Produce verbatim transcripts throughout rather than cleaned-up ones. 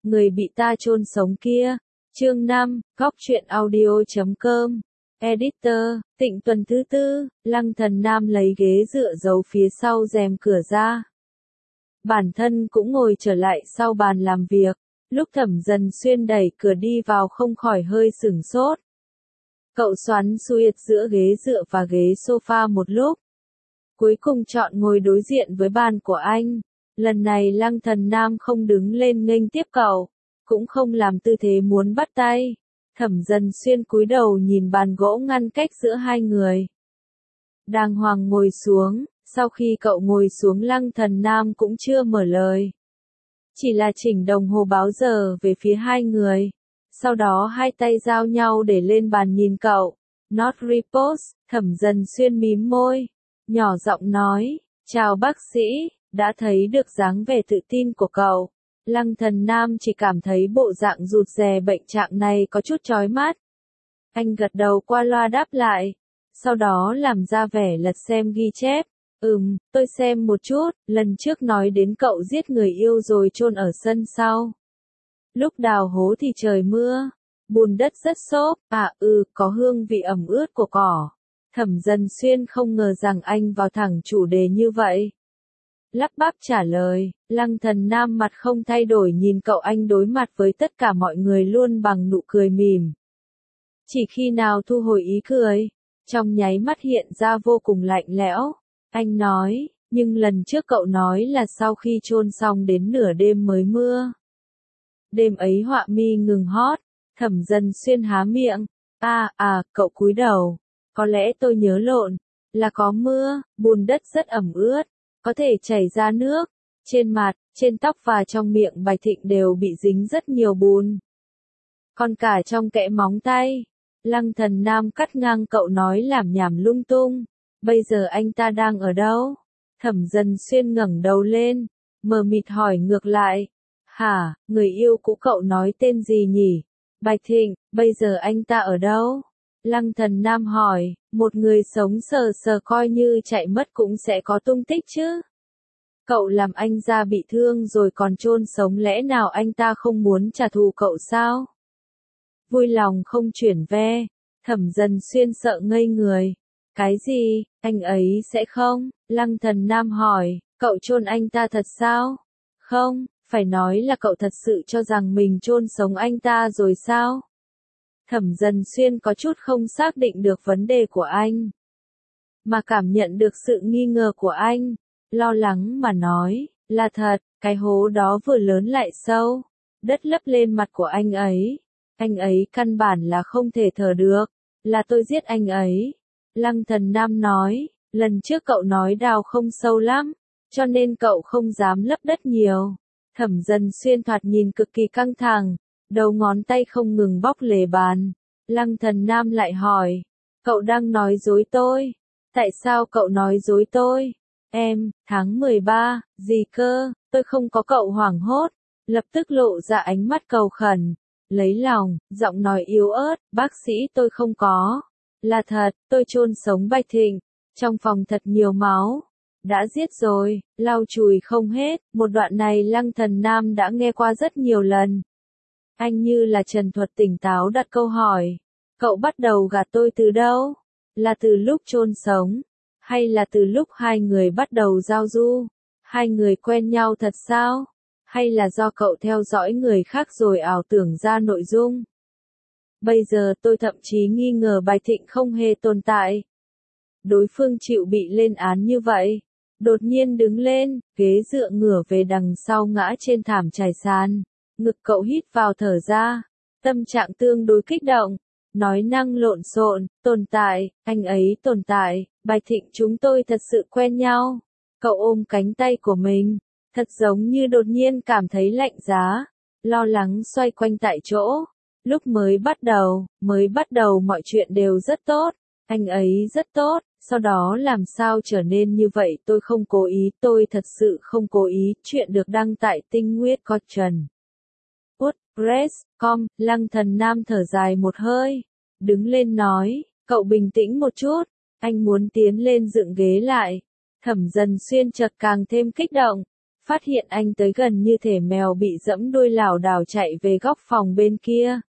người bị ta chôn sống kia. Chương năm, góc truyện audio chấm com. Editor, Tịnh tuần thứ tư, Lăng Thần Nam lấy ghế dựa giấu phía sau rèm cửa ra. Bản thân cũng ngồi trở lại sau bàn làm việc, lúc Thẩm Dần Xuyên đẩy cửa đi vào không khỏi hơi sửng sốt. Cậu xoắn xuýt giữa ghế dựa và ghế sofa một lúc. Cuối cùng chọn ngồi đối diện với bàn của anh. Lần này Lăng Thần Nam không đứng lên nghênh tiếp cậu, cũng không làm tư thế muốn bắt tay. Thẩm Dần Xuyên cúi đầu nhìn bàn gỗ ngăn cách giữa hai người. Đàng hoàng ngồi xuống, sau khi cậu ngồi xuống Lăng Thần Nam cũng chưa mở lời. Chỉ là chỉnh đồng hồ báo giờ về phía hai người. Sau đó hai tay giao nhau để lên bàn nhìn cậu. Not repose, Thẩm Dần Xuyên mím môi, nhỏ giọng nói, chào bác sĩ, đã thấy được dáng vẻ tự tin của cậu. Lăng Thần Nam chỉ cảm thấy bộ dạng rụt rè bệnh trạng này có chút chói mắt. Anh gật đầu qua loa đáp lại, sau đó làm ra vẻ lật xem ghi chép. Ừm, tôi xem một chút, lần trước nói đến cậu giết người yêu rồi chôn ở sân sau. Lúc đào hố thì trời mưa, bùn đất rất xốp, à ừ, có hương vị ẩm ướt của cỏ. Thẩm Dần Xuyên không ngờ rằng anh vào thẳng chủ đề như vậy. Lắp bắp trả lời, Lăng Thần Nam mặt không thay đổi nhìn cậu, anh đối mặt với tất cả mọi người luôn bằng nụ cười mỉm. Chỉ khi nào thu hồi ý cười, trong nháy mắt hiện ra vô cùng lạnh lẽo. Anh nói, nhưng lần trước cậu nói là sau khi chôn xong đến nửa đêm mới mưa. Đêm ấy họa mi ngừng hót, Thẩm Dần Xuyên há miệng. À, à, cậu cúi đầu. Có lẽ tôi nhớ lộn, là có mưa, bùn đất rất ẩm ướt, có thể chảy ra nước. Trên mặt, trên tóc và trong miệng Bạch Thịnh đều bị dính rất nhiều bùn. Còn cả trong kẽ móng tay. Lăng Thần Nam cắt ngang cậu nói làm nhảm lung tung. Bây giờ anh ta đang ở đâu? Thẩm Dần Xuyên ngẩng đầu lên, mờ mịt hỏi ngược lại. Hả, người yêu cũ cậu nói tên gì nhỉ? Bạch Thịnh, bây giờ anh ta ở đâu? Lăng Thần Nam hỏi, một người sống sờ sờ coi như chạy mất cũng sẽ có tung tích chứ. Cậu làm anh ra bị thương rồi còn chôn sống, lẽ nào anh ta không muốn trả thù cậu sao? Vui lòng không chuyển ve, Thẩm Dần Xuyên sợ ngây người. Cái gì, anh ấy sẽ không? Lăng Thần Nam hỏi, cậu chôn anh ta thật sao? Không, phải nói là cậu thật sự cho rằng mình chôn sống anh ta rồi sao? Thẩm Dần Xuyên có chút không xác định được vấn đề của anh, mà cảm nhận được sự nghi ngờ của anh, lo lắng mà nói, là thật, cái hố đó vừa lớn lại sâu, đất lấp lên mặt của anh ấy, anh ấy căn bản là không thể thở được, là tôi giết anh ấy. Lăng Thần Nam nói, lần trước cậu nói đào không sâu lắm, cho nên cậu không dám lấp đất nhiều. Thẩm Dần Xuyên thoạt nhìn cực kỳ căng thẳng, đầu ngón tay không ngừng bóc lề bàn. Lăng Thần Nam lại hỏi, cậu đang nói dối tôi? Tại sao cậu nói dối tôi? Em, tháng mười ba, gì cơ, tôi không có. Cậu hoảng hốt, lập tức lộ ra ánh mắt cầu khẩn, lấy lòng, giọng nói yếu ớt, bác sĩ tôi không có. Là thật, tôi chôn sống Bạch Thịnh, trong phòng thật nhiều máu. Đã giết rồi, lau chùi không hết, một đoạn này Lăng Thần Nam đã nghe qua rất nhiều lần. Anh như là trần thuật tỉnh táo đặt câu hỏi, cậu bắt đầu gạt tôi từ đâu? Là từ lúc chôn sống? Hay là từ lúc hai người bắt đầu giao du? Hai người quen nhau thật sao? Hay là do cậu theo dõi người khác rồi ảo tưởng ra nội dung? Bây giờ tôi thậm chí nghi ngờ Bạch Thịnh không hề tồn tại. Đối phương chịu bị lên án như vậy. Đột nhiên đứng lên, ghế dựa ngửa về đằng sau ngã trên thảm trải sàn. Ngực cậu hít vào thở ra. Tâm trạng tương đối kích động. Nói năng lộn xộn, tồn tại, anh ấy tồn tại, Bạch Thịnh chúng tôi thật sự quen nhau. Cậu ôm cánh tay của mình. Thật giống như đột nhiên cảm thấy lạnh giá. Lo lắng xoay quanh tại chỗ. Lúc mới bắt đầu, mới bắt đầu mọi chuyện đều rất tốt, anh ấy rất tốt, sau đó làm sao trở nên như vậy tôi không cố ý, tôi thật sự không cố ý, chuyện được đăng tại Tinh Nguyệt Cotton. WordPress chấm com, Lăng Thần Nam thở dài một hơi, đứng lên nói, cậu bình tĩnh một chút, anh muốn tiến lên dựng ghế lại. Thẩm Dần Xuyên chợt càng thêm kích động, phát hiện anh tới gần như thể mèo bị dẫm đuôi lảo đảo chạy về góc phòng bên kia.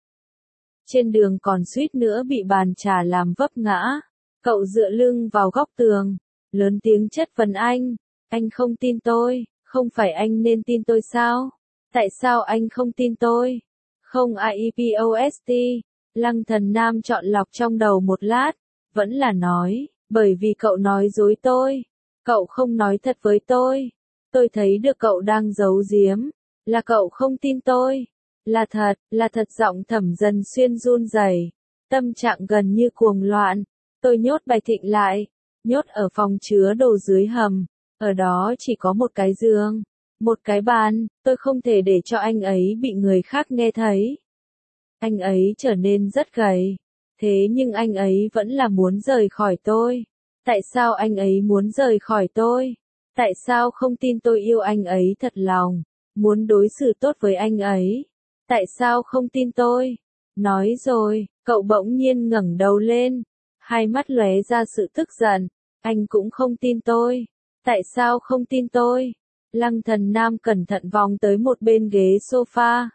Trên đường còn suýt nữa bị bàn trà làm vấp ngã. Cậu dựa lưng vào góc tường, lớn tiếng chất vấn anh. Anh không tin tôi, không phải anh nên tin tôi sao? Tại sao anh không tin tôi? Không i e post. Lăng Thần Nam chọn lọc trong đầu một lát, vẫn là nói, bởi vì cậu nói dối tôi. Cậu không nói thật với tôi. Tôi thấy được cậu đang giấu giếm. Là cậu không tin tôi. Là thật, là thật. Giọng Thẩm Dần Xuyên run rẩy, tâm trạng gần như cuồng loạn. Tôi nhốt Bạch Thịnh lại, nhốt ở phòng chứa đồ dưới hầm. Ở đó chỉ có một cái giường, một cái bàn, tôi không thể để cho anh ấy bị người khác nghe thấy. Anh ấy trở nên rất gầy, thế nhưng anh ấy vẫn là muốn rời khỏi tôi. Tại sao anh ấy muốn rời khỏi tôi? Tại sao không tin tôi yêu anh ấy thật lòng, muốn đối xử tốt với anh ấy? Tại sao không tin tôi? Nói rồi, cậu bỗng nhiên ngẩng đầu lên, hai mắt lóe ra sự tức giận. Anh cũng không tin tôi. Tại sao không tin tôi? Lăng Thần Nam cẩn thận vòng tới một bên ghế sofa.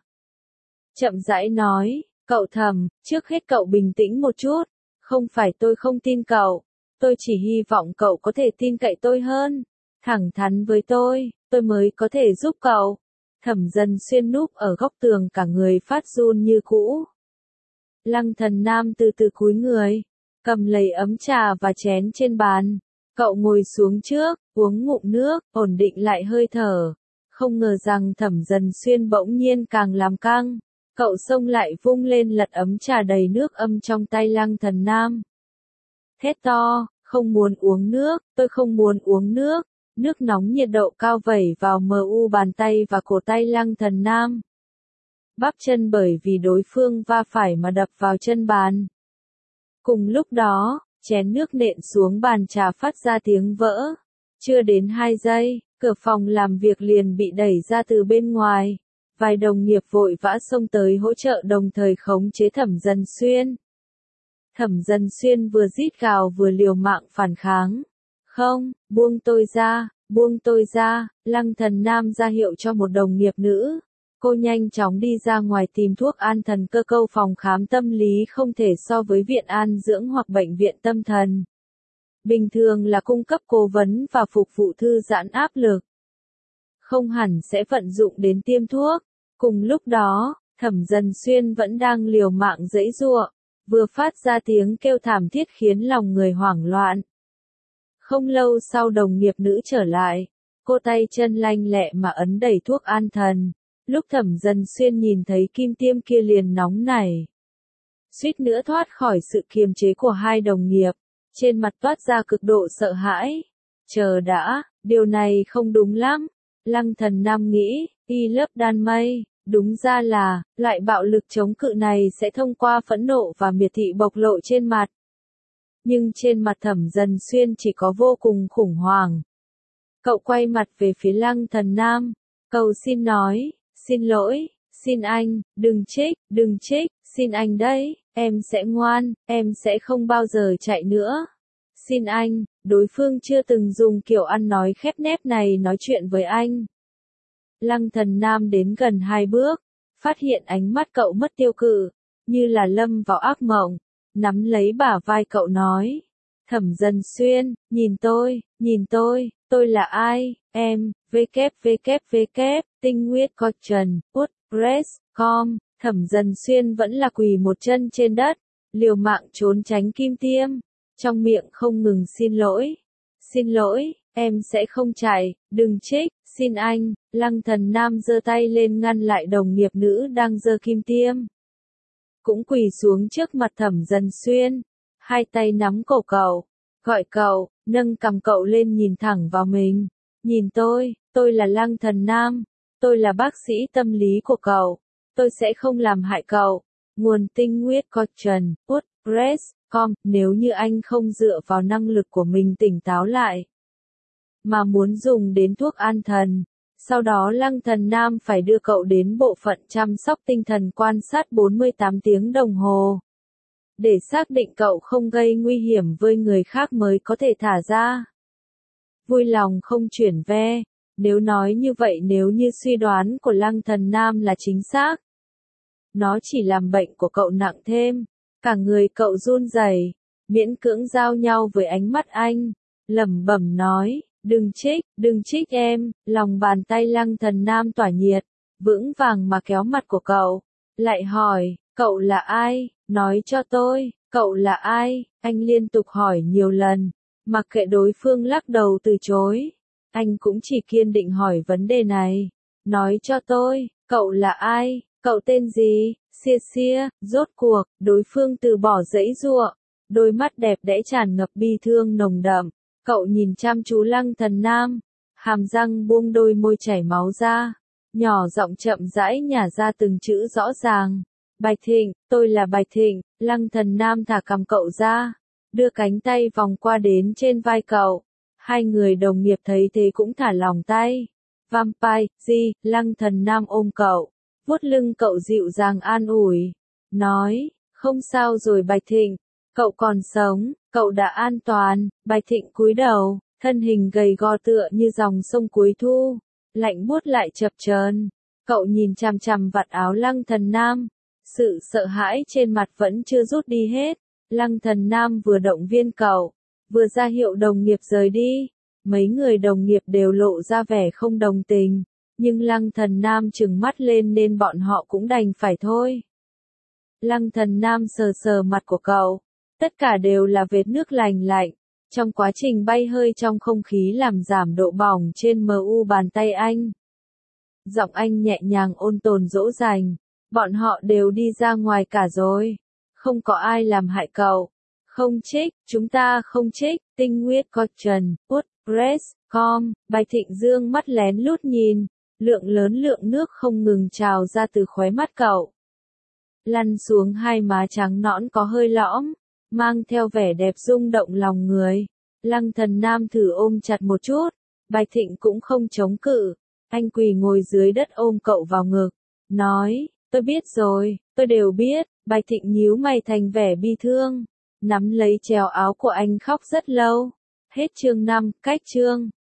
Chậm rãi nói, cậu Thẩm, trước hết cậu bình tĩnh một chút. Không phải tôi không tin cậu. Tôi chỉ hy vọng cậu có thể tin cậy tôi hơn. Thẳng thắn với tôi, tôi mới có thể giúp cậu. Thẩm Dần Xuyên núp ở góc tường cả người phát run như cũ. Lăng Thần Nam từ từ cúi người, cầm lấy ấm trà và chén trên bàn. Cậu ngồi xuống trước, uống ngụm nước, ổn định lại hơi thở. Không ngờ rằng Thẩm Dần Xuyên bỗng nhiên càng làm căng. Cậu xông lại vung lên lật ấm trà đầy nước âm trong tay Lăng Thần Nam. Thét to, không muốn uống nước, tôi không muốn uống nước. Nước nóng nhiệt độ cao vẩy vào mờ u bàn tay và cổ tay Lăng Thần Nam. Bắp chân bởi vì đối phương va phải mà đập vào chân bàn. Cùng lúc đó, chén nước nện xuống bàn trà phát ra tiếng vỡ. Chưa đến hai giây, cửa phòng làm việc liền bị đẩy ra từ bên ngoài. Vài đồng nghiệp vội vã xông tới hỗ trợ đồng thời khống chế Thẩm Dần Xuyên. Thẩm Dần Xuyên vừa rít gào vừa liều mạng phản kháng. Không, buông tôi ra, buông tôi ra. Lăng Thần Nam ra hiệu cho một đồng nghiệp nữ. Cô nhanh chóng đi ra ngoài tìm thuốc an thần. Cơ câu phòng khám tâm lý không thể so với viện an dưỡng hoặc bệnh viện tâm thần. Bình thường là cung cấp cố vấn và phục vụ thư giãn áp lực. Không hẳn sẽ vận dụng đến tiêm thuốc. Cùng lúc đó, Thẩm Dần Xuyên vẫn đang liều mạng giãy giụa, vừa phát ra tiếng kêu thảm thiết khiến lòng người hoảng loạn. Không lâu sau đồng nghiệp nữ trở lại, cô tay chân lanh lẹ mà ấn đẩy thuốc an thần. Lúc Thẩm Dần Xuyên nhìn thấy kim tiêm kia liền nóng nảy, suýt nữa thoát khỏi sự kiềm chế của hai đồng nghiệp, trên mặt toát ra cực độ sợ hãi. Chờ đã, điều này không đúng lắm. Lăng Thần Nam nghĩ, y lớp đan mây, đúng ra là, loại bạo lực chống cự này sẽ thông qua phẫn nộ và miệt thị bộc lộ trên mặt. Nhưng trên mặt Thẩm Dần Xuyên chỉ có vô cùng khủng hoảng. Cậu quay mặt về phía Lăng Thần Nam, cầu xin nói, xin lỗi, xin anh, đừng trích, đừng trích, xin anh đấy, em sẽ ngoan, em sẽ không bao giờ chạy nữa. Xin anh, đối phương chưa từng dùng kiểu ăn nói khép nép này nói chuyện với anh. Lăng Thần Nam đến gần hai bước, phát hiện ánh mắt cậu mất tiêu cự, như là lâm vào ác mộng, nắm lấy bả vai cậu nói. Thẩm Dần Xuyên, nhìn tôi, nhìn tôi, tôi là ai, em, www, tinh nguyệt cotton, wordpress chấm com, Thẩm Dần Xuyên vẫn là quỳ một chân trên đất, liều mạng trốn tránh kim tiêm, trong miệng không ngừng xin lỗi. Xin lỗi, em sẽ không chạy, đừng trích, xin anh. Lăng Thần Nam giơ tay lên ngăn lại đồng nghiệp nữ đang giơ kim tiêm. Cũng quỳ xuống trước mặt Thẩm Dần Xuyên, hai tay nắm cổ cậu, gọi cậu, nâng cằm cậu lên nhìn thẳng vào mình. Nhìn tôi, tôi là Lăng Thần Nam, tôi là bác sĩ tâm lý của cậu, tôi sẽ không làm hại cậu. Nguồn tinh nguyệt cotton, wordpress chấm com, nếu như anh không dựa vào năng lực của mình tỉnh táo lại, mà muốn dùng đến thuốc an thần, sau đó Lăng Thần Nam phải đưa cậu đến bộ phận chăm sóc tinh thần quan sát bốn mươi tám tiếng đồng hồ. Để xác định cậu không gây nguy hiểm với người khác mới có thể thả ra. Vui lòng không chuyển ve. Nếu nói như vậy, nếu như suy đoán của Lăng Thần Nam là chính xác, nó chỉ làm bệnh của cậu nặng thêm. Cả người cậu run rẩy, miễn cưỡng giao nhau với ánh mắt anh, lẩm bẩm nói, đừng trích, đừng trích em. Lòng bàn tay Lăng Thần Nam tỏa nhiệt, vững vàng mà kéo mặt của cậu, lại hỏi, cậu là ai, nói cho tôi, cậu là ai. Anh liên tục hỏi nhiều lần, mặc kệ đối phương lắc đầu từ chối, anh cũng chỉ kiên định hỏi vấn đề này, nói cho tôi, cậu là ai, cậu tên gì, xia xia. Rốt cuộc, đối phương từ bỏ giãy giụa, đôi mắt đẹp đẽ tràn ngập bi thương nồng đậm. Cậu nhìn chăm chú Lăng Thần Nam, hàm răng buông, đôi môi chảy máu ra, nhỏ giọng chậm rãi nhả ra từng chữ rõ ràng. Bạch Thịnh, tôi là Bạch Thịnh. Lăng Thần Nam thả cằm cậu ra, đưa cánh tay vòng qua đến trên vai cậu. Hai người đồng nghiệp thấy thế cũng thả lỏng tay. Vampire, gì? Lăng Thần Nam ôm cậu, vuốt lưng cậu dịu dàng an ủi, nói, không sao rồi Bạch Thịnh, cậu còn sống, cậu đã an toàn. Bạch Thịnh cúi đầu, thân hình gầy gò tựa như dòng sông cuối thu, lạnh buốt lại chập chờn. Cậu nhìn chằm chằm vạt áo Lăng Thần Nam, sự sợ hãi trên mặt vẫn chưa rút đi hết. Lăng Thần Nam vừa động viên cậu, vừa ra hiệu đồng nghiệp rời đi. Mấy người đồng nghiệp đều lộ ra vẻ không đồng tình, nhưng Lăng Thần Nam trừng mắt lên nên bọn họ cũng đành phải thôi. Lăng Thần Nam sờ sờ mặt của cậu, tất cả đều là vệt nước lành lạnh. Trong quá trình bay hơi trong không khí làm giảm độ bỏng trên mu bàn tay anh. Giọng anh nhẹ nhàng ôn tồn dỗ dành, bọn họ đều đi ra ngoài cả rồi, không có ai làm hại cậu. Không trích, chúng ta không trích. Tinh Nguyệt Cotton, Woodpress, com. Bạch Thịnh dương mắt lén lút nhìn, lượng lớn lượng nước không ngừng trào ra từ khóe mắt cậu, lăn xuống hai má trắng nõn có hơi lõm, mang theo vẻ đẹp rung động lòng người. Lăng Thần Nam thử ôm chặt một chút, Bạch Thịnh cũng không chống cự, anh quỳ ngồi dưới đất ôm cậu vào ngực, nói, tôi biết rồi, tôi đều biết. Bạch Thịnh nhíu mày thành vẻ bi thương, nắm lấy chéo áo của anh khóc rất lâu. Hết chương năm, cách chương.